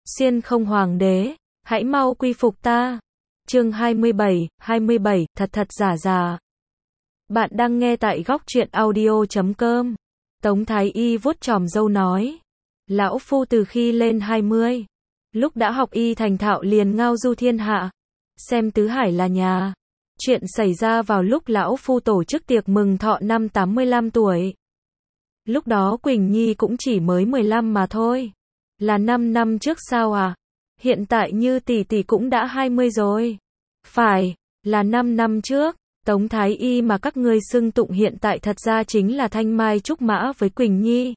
Xuyên không hoàng đế, hãy mau quy phục ta. Chương 27, thật thật giả giả. Bạn đang nghe tại góc truyện audio.com. Tống Thái Y vuốt chòm râu nói. Lão phu từ khi lên 20, lúc đã học y thành thạo liền ngao du thiên hạ. Xem tứ hải là nhà. Chuyện xảy ra vào lúc lão phu tổ chức tiệc mừng thọ năm 85 tuổi. Lúc đó Quỳnh Nhi cũng chỉ mới 15 mà thôi. Là 5 năm trước sao à? Hiện tại như tỷ tỷ cũng đã 20 rồi. Phải, là 5 năm trước. Tống Thái Y mà các ngươi xưng tụng hiện tại thật ra chính là Thanh Mai Trúc Mã với Quỳnh Nhi.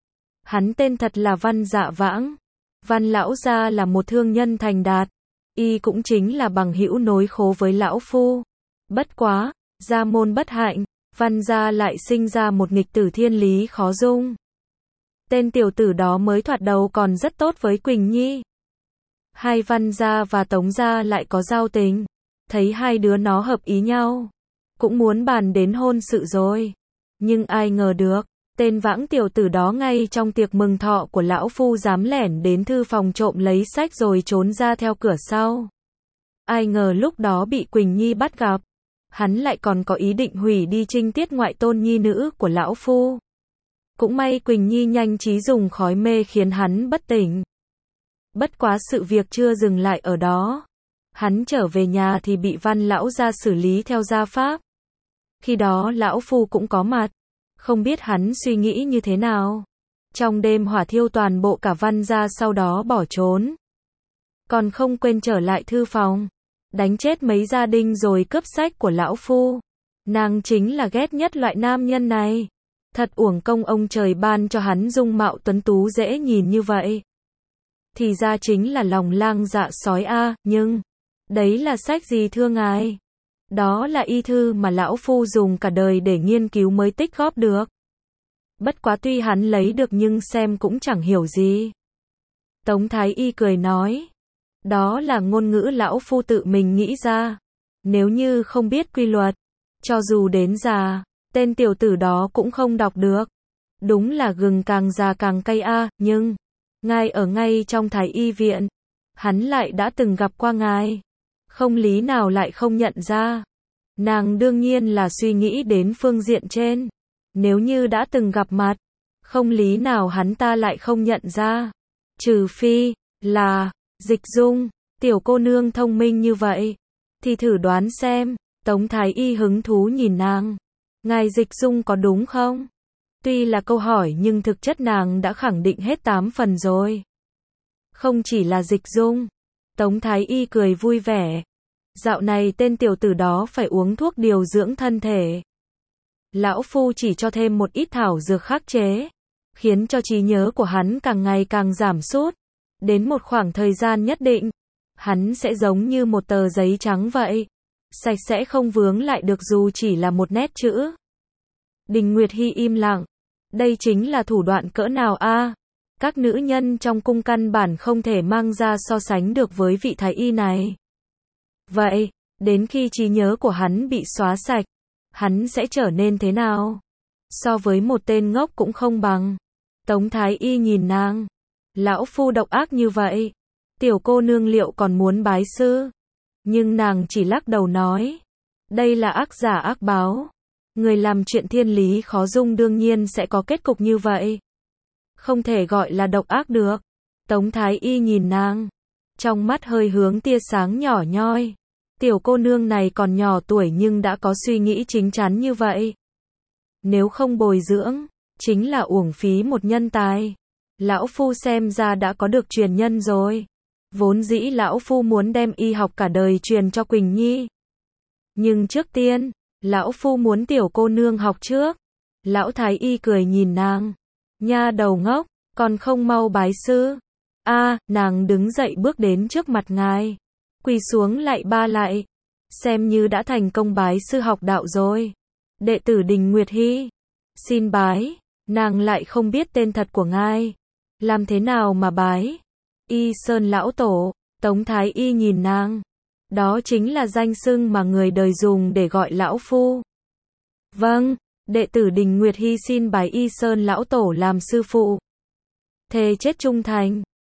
Hắn tên thật là Văn Dạ Vãng. Văn lão gia là một thương nhân thành đạt. Y cũng chính là bằng hữu nối khố với lão phu. Bất quá, gia môn bất hạnh, Văn gia lại sinh ra một nghịch tử thiên lý khó dung. Tên tiểu tử đó mới thoạt đầu còn rất tốt với Quỳnh Nhi. Hai Văn gia và Tống gia lại có giao tình. Thấy hai đứa nó hợp ý nhau, cũng muốn bàn đến hôn sự rồi. Nhưng ai ngờ được, tên Vãng tiểu tử đó ngay trong tiệc mừng thọ của lão phu dám lẻn đến thư phòng trộm lấy sách rồi trốn ra theo cửa sau. Ai ngờ lúc đó bị Quỳnh Nhi bắt gặp, hắn lại còn có ý định hủy đi trinh tiết ngoại tôn nhi nữ của lão phu. Cũng may Quỳnh Nhi nhanh trí dùng khói mê khiến hắn bất tỉnh. Bất quá sự việc chưa dừng lại ở đó. Hắn trở về nhà thì bị Văn lão gia xử lý theo gia pháp. Khi đó lão phu cũng có mặt. Không biết hắn suy nghĩ như thế nào. Trong đêm hỏa thiêu toàn bộ cả Văn gia, sau đó bỏ trốn. Còn không quên trở lại thư phòng, đánh chết mấy gia đình rồi cướp sách của lão phu. Nàng chính là ghét nhất loại nam nhân này. Thật uổng công ông trời ban cho hắn dung mạo tuấn tú dễ nhìn như vậy. Thì ra chính là lòng lang dạ sói a, nhưng đấy là sách gì thưa ngài? Đó là y thư mà lão phu dùng cả đời để nghiên cứu mới tích góp được. Bất quá tuy hắn lấy được nhưng xem cũng chẳng hiểu gì. Tống Thái Y cười nói. Đó là ngôn ngữ lão phu tự mình nghĩ ra. Nếu như không biết quy luật, cho dù đến già, tên tiểu tử đó cũng không đọc được. Đúng là gừng càng già càng cay a, nhưng ngài ở ngay trong Thái Y viện, hắn lại đã từng gặp qua ngài. Không lý nào lại không nhận ra. Nàng đương nhiên là suy nghĩ đến phương diện trên. Nếu như đã từng gặp mặt, không lý nào hắn ta lại không nhận ra. Trừ phi là Dịch Dung, tiểu cô nương thông minh như vậy, thì thử đoán xem. Tống Thái Y hứng thú nhìn nàng. Ngài Dịch Dung có đúng không? Tuy là câu hỏi nhưng thực chất nàng đã khẳng định hết 8 phần rồi. Không chỉ là Dịch Dung. Tống Thái Y cười vui vẻ. Dạo này tên tiểu tử đó phải uống thuốc điều dưỡng thân thể. Lão phu chỉ cho thêm một ít thảo dược khắc chế, khiến cho trí nhớ của hắn càng ngày càng giảm sút. Đến một khoảng thời gian nhất định, hắn sẽ giống như một tờ giấy trắng vậy. Sạch sẽ không vướng lại được dù chỉ là một nét chữ. Đình Nguyệt Hy im lặng. Đây chính là thủ đoạn cỡ nào a? Các nữ nhân trong cung căn bản không thể mang ra so sánh được với vị thái y này. Vậy, đến khi trí nhớ của hắn bị xóa sạch, hắn sẽ trở nên thế nào? So với một tên ngốc cũng không bằng. Tống Thái Y nhìn nàng. Lão phu độc ác như vậy, tiểu cô nương liệu còn muốn bái sư? Nhưng nàng chỉ lắc đầu nói. Đây là ác giả ác báo. Người làm chuyện thiên lý khó dung đương nhiên sẽ có kết cục như vậy. Không thể gọi là độc ác được. Tống Thái Y nhìn nàng. Trong mắt hơi hướng tia sáng nhỏ nhoi. Tiểu cô nương này còn nhỏ tuổi nhưng đã có suy nghĩ chín chắn như vậy. Nếu không bồi dưỡng, chính là uổng phí một nhân tài. Lão phu xem ra đã có được truyền nhân rồi. Vốn dĩ lão phu muốn đem y học cả đời truyền cho Quỳnh Nhi. Nhưng trước tiên, lão phu muốn tiểu cô nương học trước. Lão Thái Y cười nhìn nàng. Nha đầu ngốc, còn không mau bái sư. Nàng đứng dậy bước đến trước mặt ngài. Quỳ xuống lại ba lại. Xem như đã thành công bái sư học đạo rồi. Đệ tử Đình Nguyệt Hy. Xin bái. Nàng lại không biết tên thật của ngài. Làm thế nào mà bái? Y Sơn lão tổ. Tống Thái Y nhìn nàng. Đó chính là danh xưng mà người đời dùng để gọi lão phu. Vâng, đệ tử Đình Nguyệt Hy xin bái Y Sơn lão tổ làm sư phụ. Thề chết trung thành.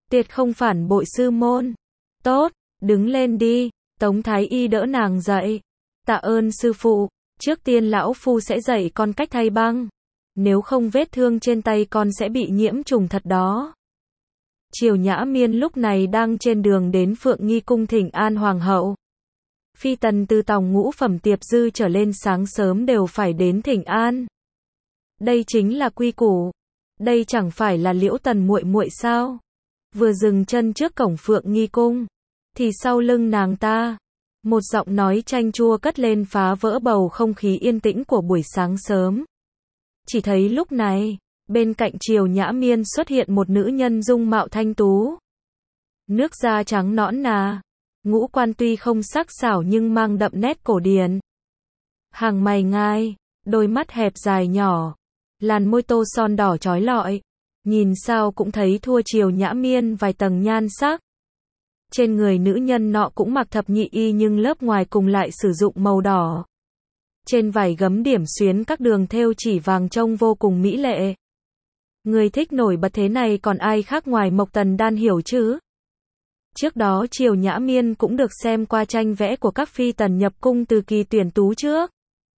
Tuyệt không phản bội sư môn. Tốt, đứng lên đi. Tống Thái Y đỡ nàng dậy. Tạ ơn sư phụ, trước tiên lão phu sẽ dạy con cách thay băng. Nếu không vết thương trên tay con sẽ bị nhiễm trùng thật đó. Triều Nhã Miên lúc này đang trên đường đến Phượng Nghi cung thỉnh an hoàng hậu. Phi tần từ tòng ngũ phẩm tiệp dư trở lên sáng sớm đều phải đến thỉnh an. Đây chính là quy củ. Đây chẳng phải là Liễu Tần muội muội sao? Vừa dừng chân trước cổng Phượng Nghi cung, thì sau lưng nàng ta, một giọng nói chanh chua cất lên phá vỡ bầu không khí yên tĩnh của buổi sáng sớm. Chỉ thấy lúc này, bên cạnh Triều Nhã Miên xuất hiện một nữ nhân dung mạo thanh tú. Nước da trắng nõn nà, ngũ quan tuy không sắc sảo nhưng mang đậm nét cổ điển. Hàng mày ngai, đôi mắt hẹp dài nhỏ, làn môi tô son đỏ chói lọi, nhìn sao cũng thấy thua Triều Nhã Miên vài tầng nhan sắc. Trên người nữ nhân nọ cũng mặc thập nhị y nhưng lớp ngoài cùng lại sử dụng màu đỏ. Trên vải gấm điểm xuyến các đường thêu chỉ vàng trông vô cùng mỹ lệ. Người thích nổi bật thế này còn ai khác ngoài Mộc Tần Đan hiểu chứ? Trước đó Triều Nhã Miên cũng được xem qua tranh vẽ của các phi tần nhập cung từ kỳ tuyển tú trước.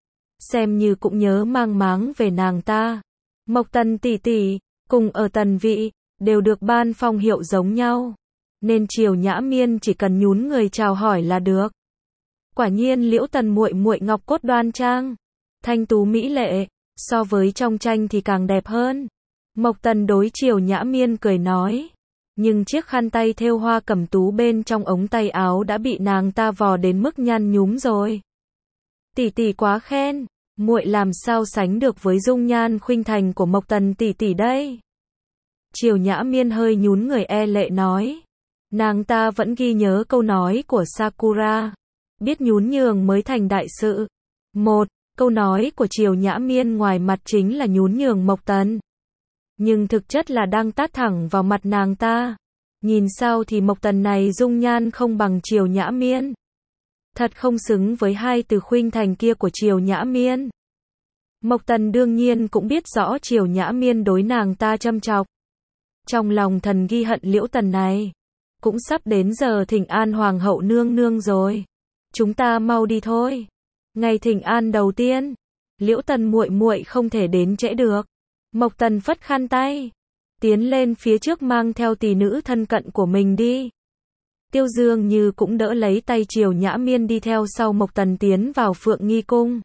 Xem như cũng nhớ mang máng về nàng ta. Mộc Tần tỷ tỷ, cùng ở tần vị, đều được ban phong hiệu giống nhau. Nên Triều Nhã Miên chỉ cần nhún người chào hỏi là được. Quả nhiên Liễu Tần muội muội ngọc cốt đoan trang, thanh tú mỹ lệ, so với trong tranh thì càng đẹp hơn. Mộc Tần đối Triều Nhã Miên cười nói. Nhưng chiếc khăn tay thêu hoa cẩm tú bên trong ống tay áo đã bị nàng ta vò đến mức nhăn nhúm rồi. Tỷ tỷ quá khen, muội làm sao sánh được với dung nhan khuynh thành của Mộc Tần tỷ tỷ đây. Triều Nhã Miên hơi nhún người e lệ nói. Nàng ta vẫn ghi nhớ câu nói của Sakura. Biết nhún nhường mới thành đại sự. Câu nói của Triều Nhã Miên ngoài mặt chính là nhún nhường Mộc Tần. Nhưng thực chất là đang tát thẳng vào mặt nàng ta. Nhìn sao thì Mộc Tần này dung nhan không bằng Triều Nhã Miên. Thật không xứng với hai từ khuynh thành kia của Triều Nhã Miên. Mộc Tần đương nhiên cũng biết rõ Triều Nhã Miên đối nàng ta châm chọc. Trong lòng thần ghi hận Liễu Tần này. Cũng sắp đến giờ thỉnh an hoàng hậu nương nương rồi. Chúng ta mau đi thôi. Ngày thỉnh an đầu tiên, Liễu Tần muội muội không thể đến trễ được. Mộc Tần phất khăn tay, tiến lên phía trước mang theo tỷ nữ thân cận của mình đi. Tiêu Dương Như cũng đỡ lấy tay Triều Nhã Miên đi theo sau Mộc Tần tiến vào Phượng Nghi cung.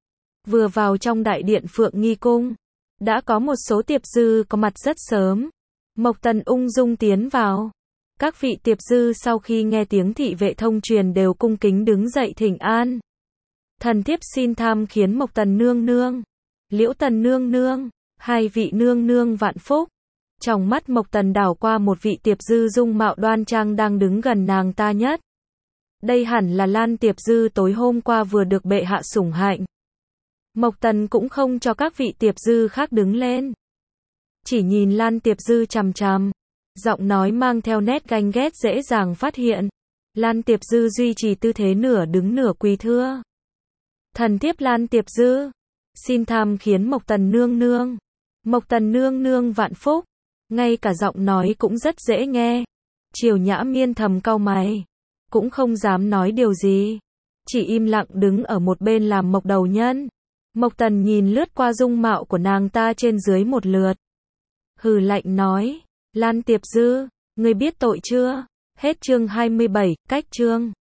Vừa vào trong đại điện Phượng Nghi cung, đã có một số tiệp dư có mặt rất sớm. Mộc Tần ung dung tiến vào. Các vị tiệp dư sau khi nghe tiếng thị vệ thông truyền đều cung kính đứng dậy thỉnh an. Thần thiếp xin tham kiến Mộc Tần nương nương, Liễu Tần nương nương, hai vị nương nương vạn phúc. Trong mắt Mộc Tần đảo qua một vị tiệp dư dung mạo đoan trang đang đứng gần nàng ta nhất. Đây hẳn là Lan tiệp dư tối hôm qua vừa được bệ hạ sủng hạnh. Mộc Tần cũng không cho các vị tiệp dư khác đứng lên. Chỉ nhìn Lan tiệp dư chằm chằm. Giọng nói mang theo nét ganh ghét dễ dàng phát hiện. Lan tiệp dư duy trì tư thế nửa đứng nửa quỳ thưa. Thần thiếp Lan tiệp dư, xin tham kiến Mộc Tần nương nương. Mộc Tần nương nương vạn phúc. Ngay cả giọng nói cũng rất dễ nghe. Triều Nhã Miên thầm cau mày, cũng không dám nói điều gì, chỉ im lặng đứng ở một bên làm mộc đầu nhân. Mộc Tần nhìn lướt qua dung mạo của nàng ta trên dưới một lượt, hừ lạnh nói, Lan tiệp dư, ngươi biết tội chưa? Hết chương 27, cách chương